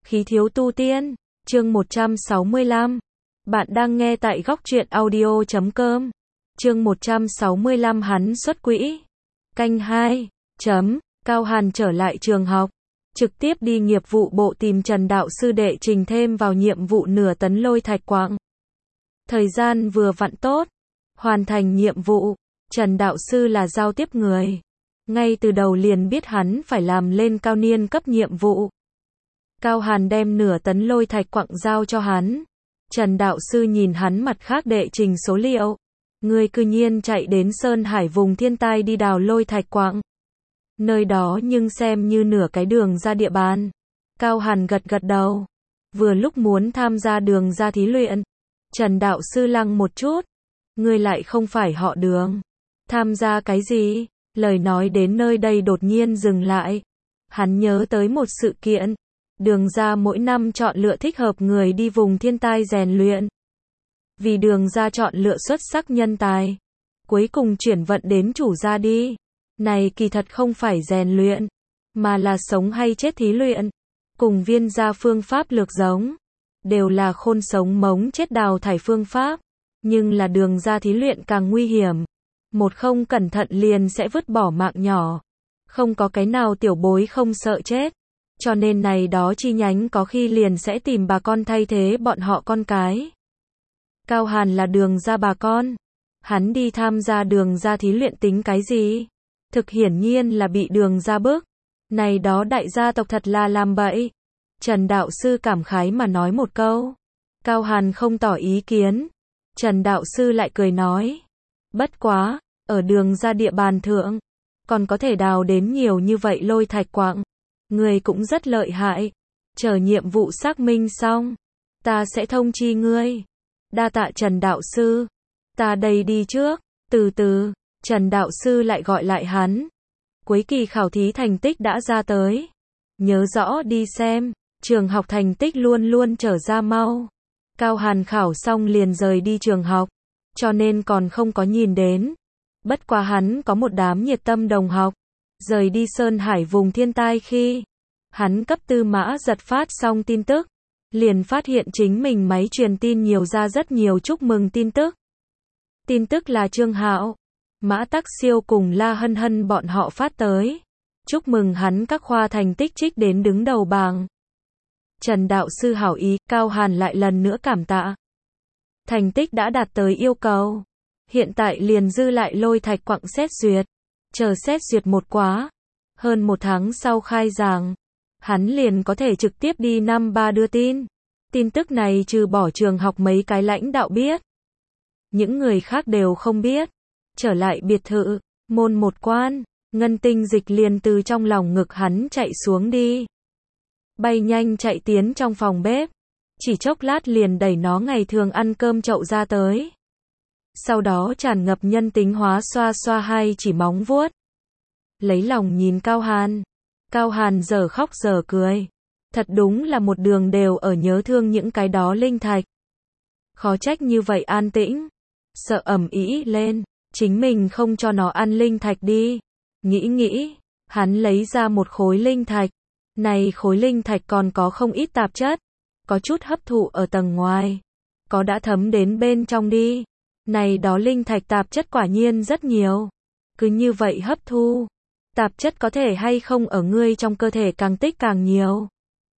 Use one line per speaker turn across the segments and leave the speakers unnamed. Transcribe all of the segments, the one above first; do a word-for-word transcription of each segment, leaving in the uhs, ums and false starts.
Khí thiếu tu tiên, chương một trăm sáu mươi lăm. Bạn đang nghe tại góc truyện audio chấm com. Chương một trăm sáu mươi lăm hắn xuất quỹ. Canh hai. Chấm. Cao Hàn trở lại trường học, trực tiếp đi nghiệp vụ bộ tìm Trần đạo sư đệ trình thêm vào nhiệm vụ nửa tấn lôi thạch quặng. Thời gian vừa vặn tốt, hoàn thành nhiệm vụ. Trần đạo sư là giao tiếp người, ngay từ đầu liền biết hắn phải làm lên cao niên cấp nhiệm vụ. Cao Hàn đem nửa tấn lôi thạch quặng giao cho hắn. Trần đạo sư nhìn hắn mặt khác đệ trình số liệu. Ngươi cư nhiên chạy đến Sơn Hải vùng thiên tai đi đào lôi thạch quặng. Nơi đó nhưng xem như nửa cái đường ra địa bàn. Cao Hàn gật gật đầu. Vừa lúc muốn tham gia đường ra thí luyện. Trần đạo sư lăng một chút. Ngươi lại không phải họ Đường. Tham gia cái gì? Lời nói đến nơi đây đột nhiên dừng lại. Hắn nhớ tới một sự kiện. Đường ra mỗi năm chọn lựa thích hợp người đi vùng thiên tai rèn luyện. Vì đường ra chọn lựa xuất sắc nhân tài, cuối cùng chuyển vận đến chủ gia đi. Này kỳ thật không phải rèn luyện, mà là sống hay chết thí luyện. Cùng viên gia phương pháp lược giống, đều là khôn sống mống chết đào thải phương pháp. Nhưng là đường ra thí luyện càng nguy hiểm. Một không cẩn thận liền sẽ vứt bỏ mạng nhỏ. Không có cái nào tiểu bối không sợ chết. Cho nên này đó chi nhánh có khi liền sẽ tìm bà con thay thế bọn họ con cái. Cao Hàn là đường ra bà con. Hắn đi tham gia đường ra thí luyện tính cái gì? Thực hiển nhiên là bị đường ra bức. Này đó đại gia tộc thật là làm bậy. Trần đạo sư cảm khái mà nói một câu. Cao Hàn không tỏ ý kiến. Trần đạo sư lại cười nói. Bất quá, ở đường ra địa bàn thượng, còn có thể đào đến nhiều như vậy lôi thạch quặng. Người cũng rất lợi hại. Chờ nhiệm vụ xác minh xong, ta sẽ thông chi ngươi. Đa tạ Trần đạo sư. Ta đây đi trước. Từ từ, Trần đạo sư lại gọi lại hắn. Cuối kỳ khảo thí thành tích đã ra tới. Nhớ rõ đi xem. Trường học thành tích luôn luôn trở ra mau. Cao Hàn khảo xong liền rời đi trường học, cho nên còn không có nhìn đến. Bất quá hắn có một đám nhiệt tâm đồng học. Rời đi Sơn Hải vùng thiên tai khi hắn cấp tư mã giật phát xong tin tức, liền phát hiện chính mình máy truyền tin nhiều ra rất nhiều chúc mừng tin tức. Tin tức là Trương Hạo, Mã Tắc Siêu cùng La Hân Hân bọn họ phát tới. Chúc mừng hắn các khoa thành tích trích đến đứng đầu bảng. Trần đạo sư hảo ý, Cao Hàn lại lần nữa cảm tạ. Thành tích đã đạt tới yêu cầu. Hiện tại liền dư lại lôi thạch quặng xét duyệt. Chờ xét duyệt một quá. Hơn một tháng sau khai giảng, hắn liền có thể trực tiếp đi năm ba đưa tin. Tin tức này trừ bỏ trường học mấy cái lãnh đạo biết, những người khác đều không biết. Trở lại biệt thự, môn một quan, Ngân Tinh Dịch liền từ trong lòng ngực hắn chạy xuống đi. Bay nhanh chạy tiến trong phòng bếp. Chỉ chốc lát liền đẩy nó ngày thường ăn cơm chậu ra tới. Sau đó tràn ngập nhân tính hóa xoa xoa hai chỉ móng vuốt. Lấy lòng nhìn Cao Hàn. Cao Hàn giờ khóc giờ cười. Thật đúng là một đường đều ở nhớ thương những cái đó linh thạch. Khó trách như vậy an tĩnh. Sợ ầm ĩ lên. Chính mình không cho nó ăn linh thạch đi. Nghĩ nghĩ. Hắn lấy ra một khối linh thạch. Này khối linh thạch còn có không ít tạp chất. Có chút hấp thụ ở tầng ngoài. Có đã thấm đến bên trong đi. Này đó linh thạch tạp chất quả nhiên rất nhiều. Cứ như vậy hấp thu. Tạp chất có thể hay không ở ngươi trong cơ thể càng tích càng nhiều.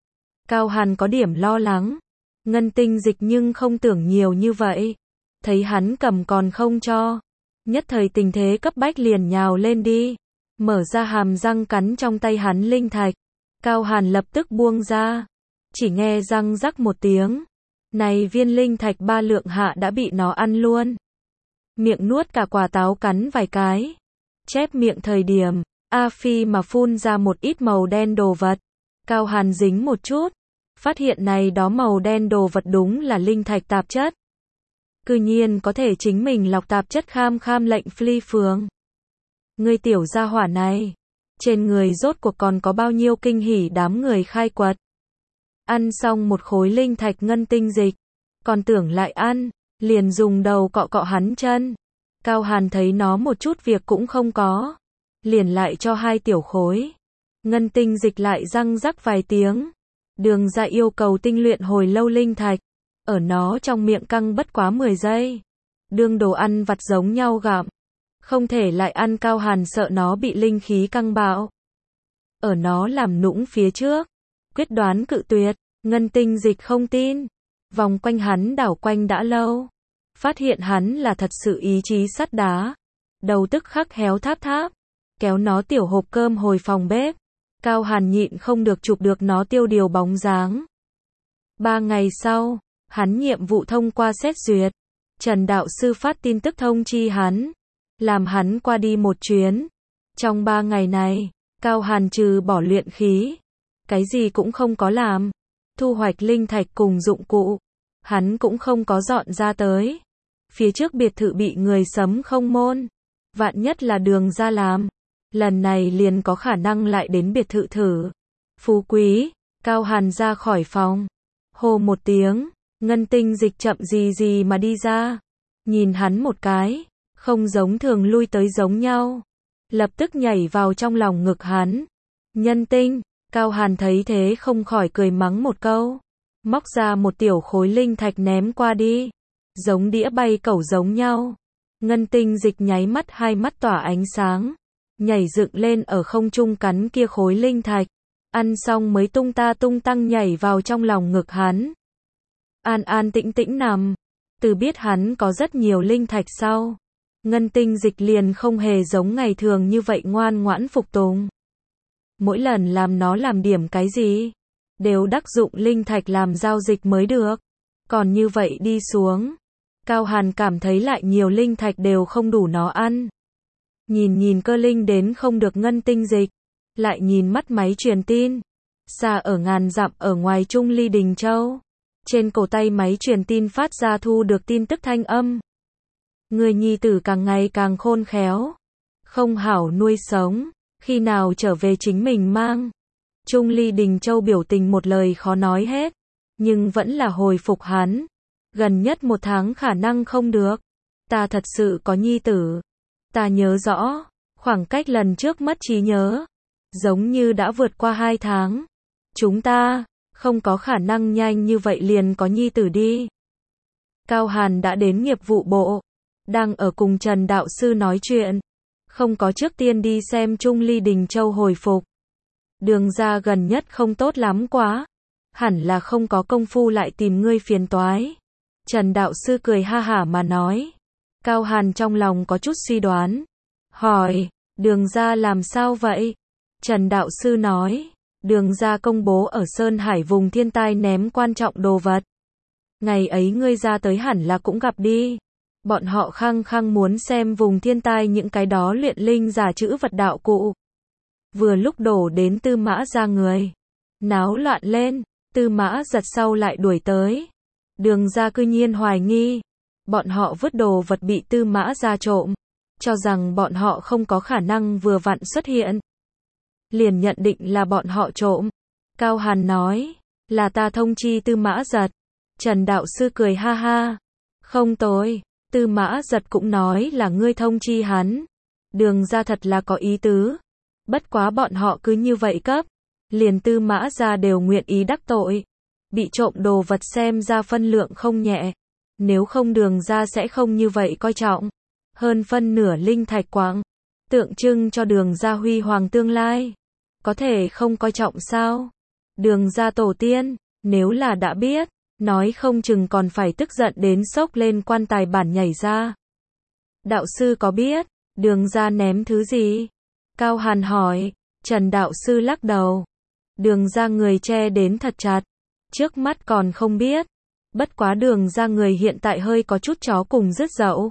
Cao Hàn có điểm lo lắng. Ngân Tinh Dịch nhưng không tưởng nhiều như vậy. Thấy hắn cầm còn không cho. Nhất thời tình thế cấp bách liền nhào lên đi. Mở ra hàm răng cắn trong tay hắn linh thạch. Cao Hàn lập tức buông ra. Chỉ nghe răng rắc một tiếng. Này viên linh thạch ba lượng hạ đã bị nó ăn luôn. Miệng nuốt cả quả táo cắn vài cái. Chép miệng thời điểm, A Phi mà phun ra một ít màu đen đồ vật. Cao Hàn dính một chút. Phát hiện này đó màu đen đồ vật đúng là linh thạch tạp chất. Cư nhiên có thể chính mình lọc tạp chất kham kham lệnh phi phường. Ngươi tiểu gia hỏa này. Trên người rốt cuộc còn có bao nhiêu kinh hỉ đám người khai quật. Ăn xong một khối linh thạch ngân tinh dịch. Còn tưởng lại ăn. Liền dùng đầu cọ cọ hắn chân. Cao Hàn thấy nó một chút việc cũng không có. Liền lại cho hai tiểu khối. Ngân tinh dịch lại răng rắc vài tiếng. Đường Ra yêu cầu tinh luyện hồi lâu linh thạch, ở nó trong miệng căng bất quá mười giây. Đương đồ ăn vặt giống nhau gặm, không thể lại ăn. Cao Hàn sợ nó bị linh khí căng bạo. Ở nó làm nũng phía trước, quyết đoán cự tuyệt. Ngân Tinh Dịch không tin, vòng quanh hắn đảo quanh đã lâu, phát hiện hắn là thật sự ý chí sắt đá, đầu tức khắc héo tháp tháp, kéo nó tiểu hộp cơm hồi phòng bếp. Cao Hàn nhịn không được chụp được nó tiêu điều bóng dáng. Ba ngày sau, hắn nhiệm vụ thông qua xét duyệt, Trần đạo sư phát tin tức thông chi hắn, làm hắn qua đi một chuyến. Trong ba ngày này, Cao Hàn trừ bỏ luyện khí, cái gì cũng không có làm. Thu hoạch linh thạch cùng dụng cụ, hắn cũng không có dọn ra tới. Phía trước biệt thự bị người sấm không môn, vạn nhất là Đường Ra làm, lần này liền có khả năng lại đến biệt thự thử. Phú Quý, Cao Hàn ra khỏi phòng, hô một tiếng, Ngân Tinh Dịch chậm gì gì mà đi ra, nhìn hắn một cái, không giống thường lui tới giống nhau, lập tức nhảy vào trong lòng ngực hắn. Nhân tinh, Cao Hàn thấy thế không khỏi cười mắng một câu, móc ra một tiểu khối linh thạch ném qua đi, giống đĩa bay cẩu giống nhau. Ngân Tinh Dịch nháy mắt hai mắt tỏa ánh sáng, nhảy dựng lên ở không trung cắn kia khối linh thạch, ăn xong mới tung ta tung tăng nhảy vào trong lòng ngực hắn. An an tĩnh tĩnh nằm, từ biết hắn có rất nhiều linh thạch sau, Ngân Tinh Dịch liền không hề giống ngày thường như vậy ngoan ngoãn phục tùng. Mỗi lần làm nó làm điểm cái gì, đều đắc dụng linh thạch làm giao dịch mới được. Còn như vậy đi xuống, Cao Hàn cảm thấy lại nhiều linh thạch đều không đủ nó ăn. Nhìn nhìn cơ linh đến không được Ngân Tinh Dịch, lại nhìn mắt máy truyền tin, xa ở ngàn dặm ở ngoài Trung Ly Đình Châu. Trên cổ tay máy truyền tin phát ra thu được tin tức thanh âm. Người nhi tử càng ngày càng khôn khéo, không hảo nuôi sống, khi nào trở về chính mình mang. Trung Ly Đình Châu biểu tình một lời khó nói hết, nhưng vẫn là hồi phục hắn. Gần nhất một tháng khả năng không được. Ta thật sự có nhi tử. Ta nhớ rõ, khoảng cách lần trước mất trí nhớ, giống như đã vượt qua hai tháng. Chúng ta, không có khả năng nhanh như vậy liền có nhi tử đi. Cao Hàn đã đến nghiệp vụ bộ, đang ở cùng Trần đạo sư nói chuyện, không có trước tiên đi xem Trung Ly Đình Châu hồi phục. Đường Ra gần nhất không tốt lắm quá, hẳn là không có công phu lại tìm ngươi phiền toái. Trần đạo sư cười ha hả mà nói. Cao Hàn trong lòng có chút suy đoán, hỏi, Đường Ra làm sao vậy? Trần đạo sư nói, Đường Ra công bố ở Sơn Hải vùng thiên tai ném quan trọng đồ vật. Ngày ấy ngươi ra tới hẳn là cũng gặp đi. Bọn họ khăng khăng muốn xem vùng thiên tai những cái đó luyện linh giả chữ vật đạo cụ. Vừa lúc đổ đến Tư Mã Ra người, náo loạn lên, Tư Mã giật sau lại đuổi tới. Đường Ra cư nhiên hoài nghi, bọn họ vứt đồ vật bị Tư Mã Ra trộm, cho rằng bọn họ không có khả năng vừa vặn xuất hiện, liền nhận định là bọn họ trộm. Cao Hàn nói, là ta thông chi Tư Mã giật. Trần đạo sư cười ha ha, không tối. Tư Mã giật cũng nói là ngươi thông chi hắn. Đường Ra thật là có ý tứ. Bất quá bọn họ cứ như vậy cấp, liền Tư Mã Ra đều nguyện ý đắc tội. Bị trộm đồ vật xem ra phân lượng không nhẹ, nếu không Đường Ra sẽ không như vậy coi trọng. Hơn phân nửa linh thạch quặng, tượng trưng cho Đường Ra huy hoàng tương lai, có thể không coi trọng sao? Đường Ra tổ tiên, nếu là đã biết, nói không chừng còn phải tức giận đến sốc lên quan tài bản nhảy ra. Đạo sư có biết, Đường Ra ném thứ gì? Cao Hàn hỏi. Trần đạo sư lắc đầu. Đường Ra người che đến thật chặt, trước mắt còn không biết. Bất quá Đường Ra người hiện tại hơi có chút chó cùng rứt dậu.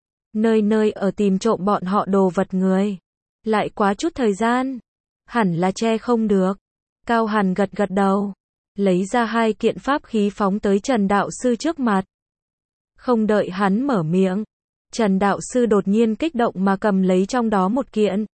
Nơi nơi ở tìm trộm bọn họ đồ vật người. Lại quá chút thời gian, hẳn là che không được. Cao Hàn gật gật đầu, lấy ra hai kiện pháp khí phóng tới Trần đạo sư trước mặt. Không đợi hắn mở miệng, Trần đạo sư đột nhiên kích động mà cầm lấy trong đó một kiện.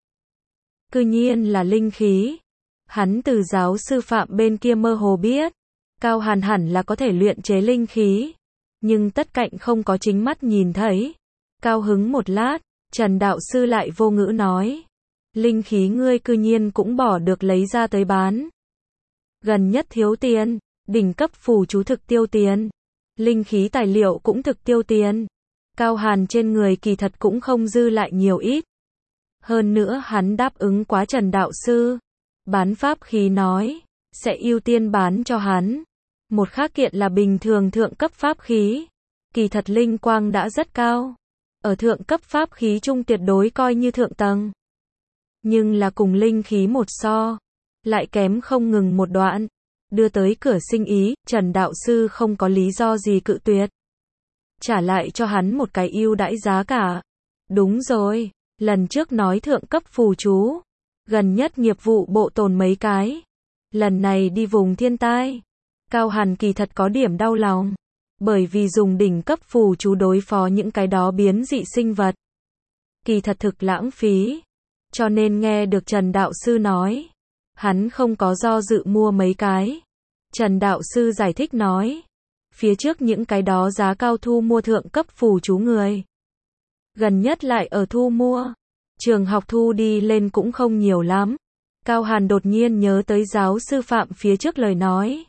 Cư nhiên là linh khí. Hắn từ giáo sư Phạm bên kia mơ hồ biết, Cao Hàn hẳn là có thể luyện chế linh khí, nhưng tất cạnh không có chính mắt nhìn thấy. Cao hứng một lát, Trần đạo sư lại vô ngữ nói, linh khí ngươi cư nhiên cũng bỏ được lấy ra tới bán. Gần nhất thiếu tiền, đỉnh cấp phù chú thực tiêu tiền. Linh khí tài liệu cũng thực tiêu tiền. Cao Hàn trên người kỳ thật cũng không dư lại nhiều ít. Hơn nữa hắn đáp ứng quá Trần đạo sư. Bán pháp khí nói, sẽ ưu tiên bán cho hắn. Một khác kiện là bình thường thượng cấp pháp khí. Kỳ thật linh quang đã rất cao. Ở thượng cấp pháp khí trung tuyệt đối coi như thượng tầng. Nhưng là cùng linh khí một so. Lại kém không ngừng một đoạn. Đưa tới cửa sinh ý, Trần đạo sư không có lý do gì cự tuyệt. Trả lại cho hắn một cái ưu đãi giá cả. Đúng rồi, lần trước nói thượng cấp phù chú. Gần nhất nghiệp vụ bộ tồn mấy cái. Lần này đi vùng thiên tai. Cao Hàn kỳ thật có điểm đau lòng. Bởi vì dùng đỉnh cấp phù chú đối phó những cái đó biến dị sinh vật. Kỳ thật thực lãng phí. Cho nên nghe được Trần đạo sư nói. Hắn không có do dự mua mấy cái. Trần đạo sư giải thích nói. Phía trước những cái đó giá cao thu mua thượng cấp phù chú người. Gần nhất lại ở thu mua. Trường học thu đi lên cũng không nhiều lắm. Cao Hàn đột nhiên nhớ tới giáo sư Phạm phía trước lời nói.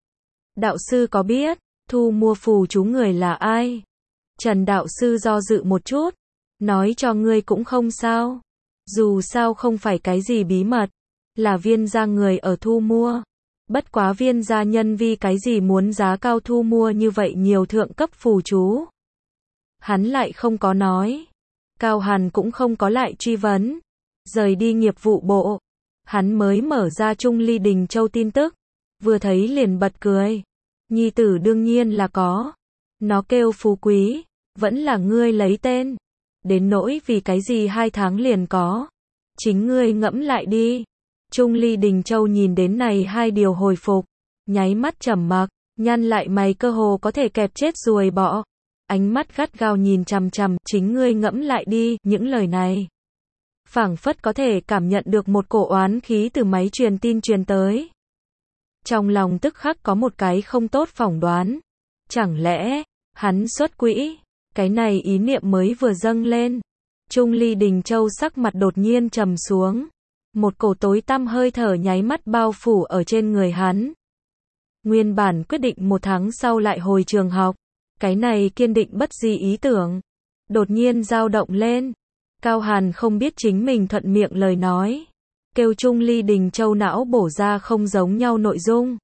Đạo sư có biết, thu mua phù chú người là ai? Trần đạo sư do dự một chút. Nói cho ngươi cũng không sao. Dù sao không phải cái gì bí mật. Là viên gia người ở thu mua. Bất quá viên gia nhân vì cái gì muốn giá cao thu mua như vậy nhiều thượng cấp phù chú. Hắn lại không có nói. Cao Hàn cũng không có lại truy vấn. Rời đi nghiệp vụ bộ. Hắn mới mở ra Trung Ly Đình Châu tin tức. Vừa thấy liền bật cười. Nhi tử đương nhiên là có. Nó kêu Phú Quý. Vẫn là ngươi lấy tên. Đến nỗi vì cái gì hai tháng liền có. Chính ngươi ngẫm lại đi. Trung Ly Đình Châu nhìn đến này hai điều hồi phục. Nháy mắt trầm mặc. Nhăn lại mày cơ hồ có thể kẹp chết ruồi bọ. Ánh mắt gắt gao nhìn chằm chằm. Chính ngươi ngẫm lại đi. Những lời này. Phảng phất có thể cảm nhận được một cổ oán khí từ máy truyền tin truyền tới. Trong lòng tức khắc có một cái không tốt phỏng đoán. Chẳng lẽ, hắn xuất quỹ? Cái này ý niệm mới vừa dâng lên. Trung Ly Đình Châu sắc mặt đột nhiên trầm xuống. Một cổ tối tăm hơi thở nháy mắt bao phủ ở trên người hắn. Nguyên bản quyết định một tháng sau lại hồi trường học. Cái này kiên định bất di ý tưởng. Đột nhiên dao động lên. Cao Hàn không biết chính mình thuận miệng lời nói. Kêu Trung Ly Đình Châu não bổ ra không giống nhau nội dung.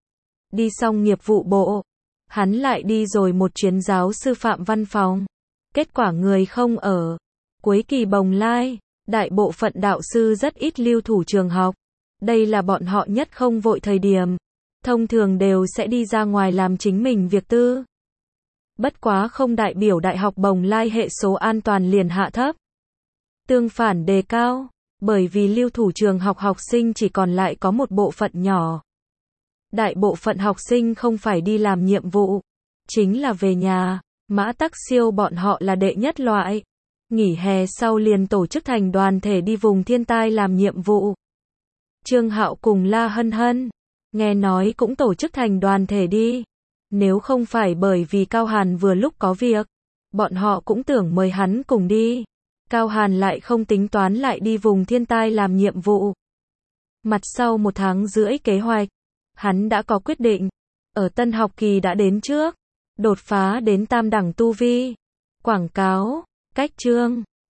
Đi xong nghiệp vụ bộ. Hắn lại đi rồi một chuyến giáo sư Phạm văn phòng. Kết quả người không ở. Cuối kỳ bồng lai. Đại bộ phận đạo sư rất ít lưu thủ trường học. Đây là bọn họ nhất không vội thời điểm. Thông thường đều sẽ đi ra ngoài làm chính mình việc tư. Bất quá không đại biểu đại học bồng lai hệ số an toàn liền hạ thấp. Tương phản đề cao. Bởi vì lưu thủ trường học học sinh chỉ còn lại có một bộ phận nhỏ. Đại bộ phận học sinh không phải đi làm nhiệm vụ. Chính là về nhà. Mã Tắc Siêu bọn họ là đệ nhất loại. Nghỉ hè sau liền tổ chức thành đoàn thể đi vùng thiên tai làm nhiệm vụ. Trương Hạo cùng La Hân Hân. Nghe nói cũng tổ chức thành đoàn thể đi. Nếu không phải bởi vì Cao Hàn vừa lúc có việc. Bọn họ cũng tưởng mời hắn cùng đi. Cao Hàn lại không tính toán lại đi vùng thiên tai làm nhiệm vụ. Mặt sau một tháng rưỡi kế hoạch. Hắn đã có quyết định. Ở tân học kỳ đã đến trước. Đột phá đến tam đẳng tu vi. Quảng cáo. Cách chương.